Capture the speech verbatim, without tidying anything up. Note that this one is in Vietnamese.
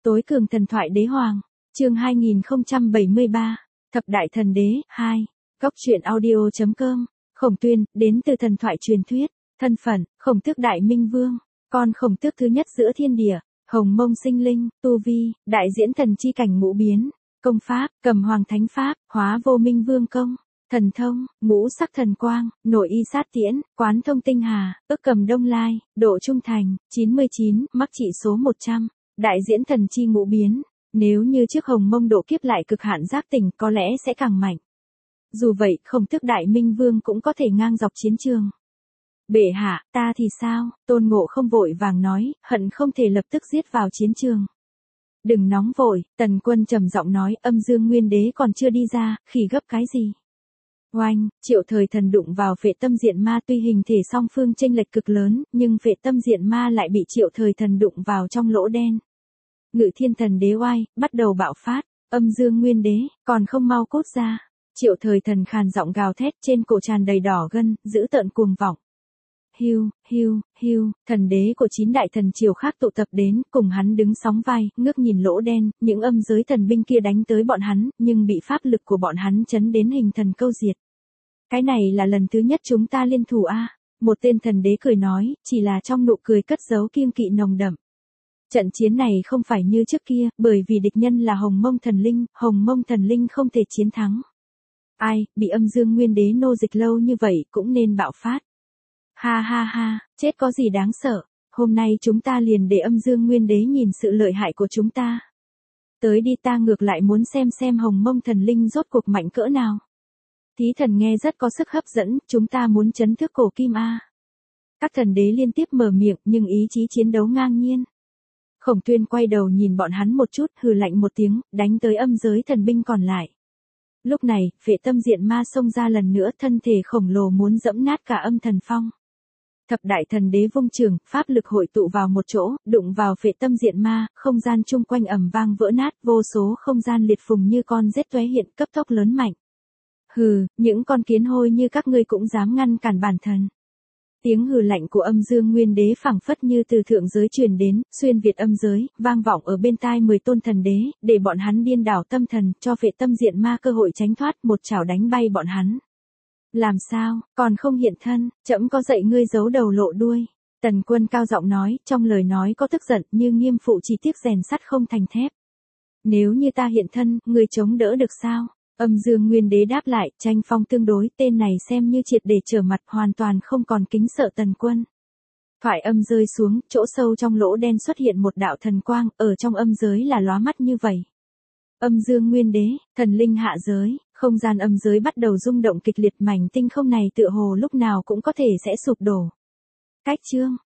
Tối cường thần thoại đế hoàng, chương hai nghìn không trăm bảy mươi ba, Thập đại thần đế, hai, Góc truyện audio chấm com, Khổng Tuyên, đến từ thần thoại truyền thuyết, thân phận, Khổng Tước Đại Minh Vương, con Khổng Tước thứ nhất giữa thiên địa, Hồng Mông sinh linh, tu vi, đại diễn thần chi cảnh ngũ biến, công pháp, Cầm Hoàng Thánh Pháp, Hóa Vô Minh Vương công, thần thông, ngũ sắc thần quang, nội y sát tiễn, quán thông tinh hà, ức cầm đông lai, độ trung thành, chín mươi chín, mắc trị số một trăm, đại diễn thần chi ngũ biến. Nếu như trước Hồng Mông độ kiếp lại cực hạn giác tỉnh có lẽ sẽ càng mạnh. Dù vậy, Khổng Tước Đại Minh Vương cũng có thể ngang dọc chiến trường. Bệ hạ, ta thì sao? Tôn Ngộ không vội vàng nói, hận không thể lập tức giết vào chiến trường. Đừng nóng vội, Tần Quân trầm giọng nói, Âm Dương Nguyên Đế còn chưa đi ra, khỉ gấp cái gì? Oanh, Triệu Thời Thần đụng vào Phệ Tâm Diện Ma, tuy hình thể song phương chênh lệch cực lớn, nhưng Phệ Tâm Diện Ma lại bị Triệu Thời Thần đụng vào trong lỗ đen. Ngự Thiên Thần Đế oai, bắt đầu bạo phát, Âm Dương Nguyên Đế, còn không mau cút ra. Triệu Thời Thần khàn giọng gào thét, trên cổ tràn đầy đỏ gân, dữ tợn cuồng vọng. Hiu, hiu, hiu, thần đế của chín đại thần triều khác tụ tập đến, cùng hắn đứng sóng vai, ngước nhìn lỗ đen, những âm giới thần binh kia đánh tới bọn hắn, nhưng bị pháp lực của bọn hắn chấn đến hình thần câu diệt. Cái này là lần thứ nhất chúng ta liên thủ a. Một tên thần đế cười nói, chỉ là trong nụ cười cất giấu kiêng kỵ nồng đậm. Trận chiến này không phải như trước kia, bởi vì địch nhân là Hồng Mông thần linh, Hồng Mông thần linh không thể chiến thắng. Ai, bị Âm Dương Nguyên Đế nô dịch lâu như vậy cũng nên bạo phát. Ha ha ha, chết có gì đáng sợ, hôm nay chúng ta liền để Âm Dương Nguyên Đế nhìn sự lợi hại của chúng ta. Tới đi, ta ngược lại muốn xem xem Hồng Mông thần linh rốt cuộc mạnh cỡ nào. Thí thần nghe rất có sức hấp dẫn, chúng ta muốn chấn thức cổ kim a. Các thần đế liên tiếp mở miệng nhưng ý chí chiến đấu ngang nhiên. Khổng Tuyên quay đầu nhìn bọn hắn một chút, hừ lạnh một tiếng, đánh tới âm giới thần binh còn lại. Lúc này, Phệ Tâm Diện Ma xông ra lần nữa, thân thể khổng lồ muốn dẫm nát cả Âm Thần Phong. Thập đại thần đế vung trường, pháp lực hội tụ vào một chỗ, đụng vào Phệ Tâm Diện Ma, không gian chung quanh ầm vang vỡ nát, vô số không gian liệt phùng như con rết tóe hiện, cấp tốc lớn mạnh. Hừ, những con kiến hôi như các ngươi cũng dám ngăn cản bản thần. Tiếng hừ lạnh của Âm Dương Nguyên Đế phảng phất như từ thượng giới truyền đến, xuyên việt âm giới, vang vọng ở bên tai mười tôn thần đế, để bọn hắn điên đảo tâm thần, cho Phệ Tâm Diện Ma cơ hội tránh thoát, một chảo đánh bay bọn hắn. Làm sao, còn không hiện thân, trẫm có dạy ngươi giấu đầu lộ đuôi. Tần Quân cao giọng nói, trong lời nói có tức giận, như nghiêm phụ chỉ tiếc rèn sắt không thành thép. Nếu như ta hiện thân, ngươi chống đỡ được sao? Âm Dương Nguyên Đế đáp lại, tranh phong tương đối, tên này xem như triệt để trở mặt, hoàn toàn không còn kính sợ Tần Quân. Thoại âm rơi xuống, chỗ sâu trong lỗ đen xuất hiện một đạo thần quang, ở trong âm giới là lóa mắt như vậy. Âm Dương Nguyên Đế, thần linh hạ giới, không gian âm giới bắt đầu rung động kịch liệt, mảnh tinh không này tựa hồ lúc nào cũng có thể sẽ sụp đổ. Cách chương,